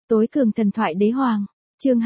Tối cường thần thoại đế hoàng, chương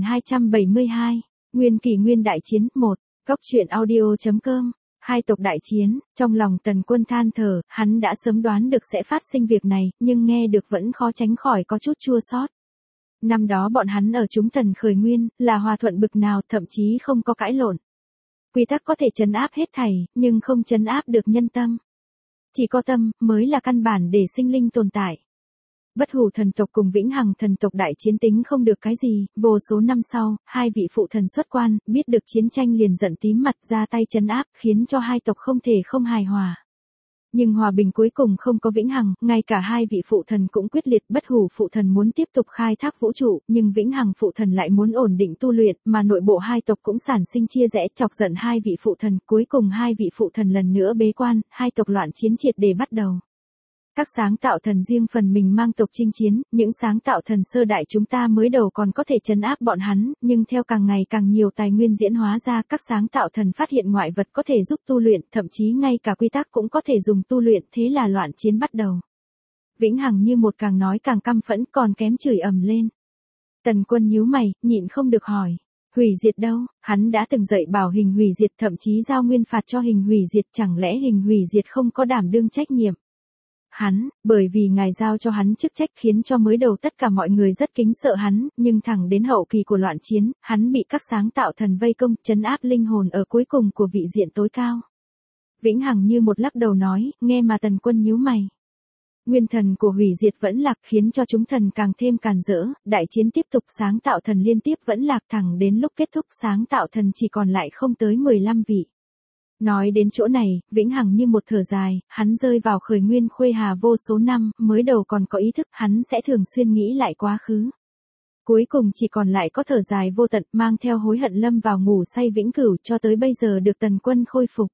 2272, Nguyên Kỳ Nguyên đại chiến 1, Góc truyện audio.com. Hai tộc đại chiến, trong lòng Tần Quân than thở, hắn đã sớm đoán được sẽ phát sinh việc này, nhưng nghe được vẫn khó tránh khỏi có chút chua xót. Năm đó bọn hắn ở chúng thần khởi nguyên, là hòa thuận bực nào, thậm chí không có cãi lộn. Quy tắc có thể trấn áp hết thảy, nhưng không trấn áp được nhân tâm. Chỉ có tâm, mới là căn bản để sinh linh tồn tại. Bất hủ thần tộc cùng vĩnh hằng thần tộc đại chiến tính không được cái gì, vô số năm sau, hai vị phụ thần xuất quan, biết được chiến tranh liền giận tím mặt ra tay trấn áp, khiến cho hai tộc không thể không hài hòa. Nhưng hòa bình cuối cùng không có vĩnh hằng, ngay cả hai vị phụ thần cũng quyết liệt. Bất hủ phụ thần muốn tiếp tục khai thác vũ trụ, nhưng vĩnh hằng phụ thần lại muốn ổn định tu luyện, mà nội bộ hai tộc cũng sản sinh chia rẽ, chọc giận hai vị phụ thần. Cuối cùng hai vị phụ thần lần nữa bế quan, hai tộc loạn chiến triệt để bắt đầu. Các sáng tạo thần riêng phần mình mang tộc chinh chiến, những sáng tạo thần sơ đại chúng ta mới đầu còn có thể trấn áp bọn hắn, nhưng theo càng ngày càng nhiều tài nguyên diễn hóa ra, các sáng tạo thần phát hiện ngoại vật có thể giúp tu luyện, thậm chí ngay cả quy tắc cũng có thể dùng tu luyện, thế là loạn chiến bắt đầu. Vĩnh hằng như một càng nói càng căm phẫn, còn kém chửi ầm lên. Tần Quân nhíu mày, nhịn không được hỏi. Hủy diệt đâu? Hắn đã từng dạy bảo hình hủy diệt, thậm chí giao nguyên phạt cho hình hủy diệt, chẳng lẽ hình hủy diệt không có đảm đương trách nhiệm? Hắn, bởi vì ngài giao cho hắn chức trách khiến cho mới đầu tất cả mọi người rất kính sợ hắn, nhưng thẳng đến hậu kỳ của loạn chiến, hắn bị các sáng tạo thần vây công, trấn áp linh hồn ở cuối cùng của vị diện tối cao. Vĩnh hằng như một lắc đầu nói, nghe mà Tần Quân nhíu mày. Nguyên thần của hủy diệt vẫn lạc khiến cho chúng thần càng thêm càn rỡ, đại chiến tiếp tục, sáng tạo thần liên tiếp vẫn lạc, thẳng đến lúc kết thúc sáng tạo thần chỉ còn lại không tới 15 vị. Nói đến chỗ này, vĩnh hằng như một thở dài, hắn rơi vào khởi nguyên khuê hà vô số năm, mới đầu còn có ý thức, hắn sẽ thường xuyên nghĩ lại quá khứ. Cuối cùng chỉ còn lại có thở dài vô tận, mang theo hối hận lâm vào ngủ say vĩnh cửu, cho tới bây giờ được Tần Quân khôi phục.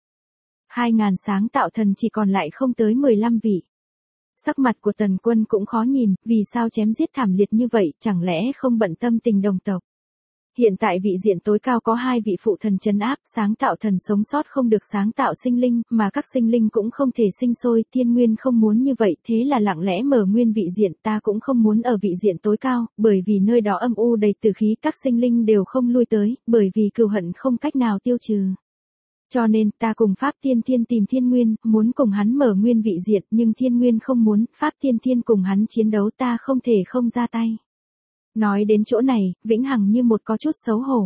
2000 sáng tạo thần chỉ còn lại không tới 15 vị. Sắc mặt của Tần Quân cũng khó nhìn, vì sao chém giết thảm liệt như vậy, chẳng lẽ không bận tâm tình đồng tộc. Hiện tại vị diện tối cao có hai vị phụ thần trấn áp, sáng tạo thần sống sót không được sáng tạo sinh linh, mà các sinh linh cũng không thể sinh sôi, thiên nguyên không muốn như vậy, thế là lặng lẽ mở nguyên vị diện, ta cũng không muốn ở vị diện tối cao, bởi vì nơi đó âm u đầy tử khí, các sinh linh đều không lui tới, bởi vì cừu hận không cách nào tiêu trừ. Cho nên, ta cùng Pháp Tiên Thiên tìm Thiên Nguyên, muốn cùng hắn mở nguyên vị diện, nhưng Thiên Nguyên không muốn, Pháp Tiên Thiên cùng hắn chiến đấu, ta không thể không ra tay. Nói đến chỗ này, vĩnh hằng như một có chút xấu hổ.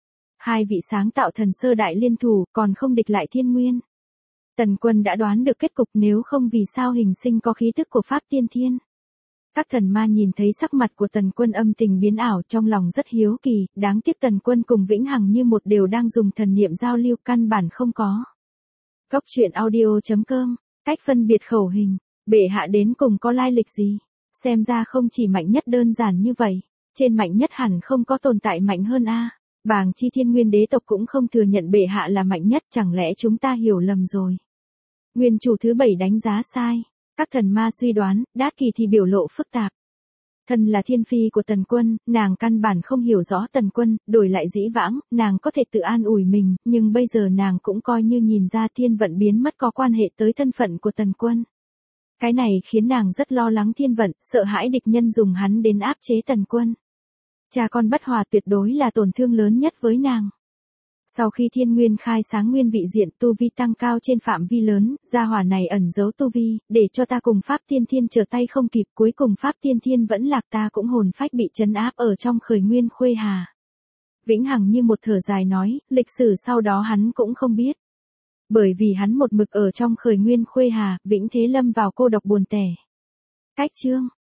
Hai vị sáng tạo thần sơ đại liên thủ, còn không địch lại Thiên Nguyên. Tần Quân đã đoán được kết cục, nếu không vì sao hình sinh có khí tức của Pháp Tiên Thiên. Các thần ma nhìn thấy sắc mặt của Tần Quân âm tình biến ảo, trong lòng rất hiếu kỳ, đáng tiếc Tần Quân cùng vĩnh hằng như một đều đang dùng thần niệm giao lưu, căn bản không có. Góc truyện audio.com, cách phân biệt khẩu hình, bệ hạ đến cùng có lai lịch gì? Xem ra không chỉ mạnh nhất đơn giản như vậy. Trên mạnh nhất hẳn không có tồn tại mạnh hơn a. Bàng chi thiên nguyên đế tộc cũng không thừa nhận bệ hạ là mạnh nhất, chẳng lẽ chúng ta hiểu lầm rồi. Nguyên chủ thứ 7 đánh giá sai. Các thần ma suy đoán, Đát Kỳ thì biểu lộ phức tạp. Thân là thiên phi của Tần Quân, nàng căn bản không hiểu rõ Tần Quân, đổi lại dĩ vãng, nàng có thể tự an ủi mình, nhưng bây giờ nàng cũng coi như nhìn ra thiên vận biến mất có quan hệ tới thân phận của Tần Quân. Cái này khiến nàng rất lo lắng thiên vận, sợ hãi địch nhân dùng hắn đến áp chế Tần Quân. Cha con bất hòa tuyệt đối là tổn thương lớn nhất với nàng. Sau khi thiên nguyên khai sáng nguyên vị diện, tu vi tăng cao trên phạm vi lớn, gia hỏa này ẩn giấu tu vi, để cho ta cùng Pháp Tiên Thiên trở tay không kịp, cuối cùng Pháp Tiên Thiên vẫn lạc, ta cũng hồn phách bị trấn áp ở trong khởi nguyên khuê hà. Vĩnh hằng như một thở dài nói, lịch sử sau đó hắn cũng không biết. Bởi vì hắn một mực ở trong khởi nguyên khuê hà, vĩnh thế lâm vào cô độc buồn tẻ. Cách chương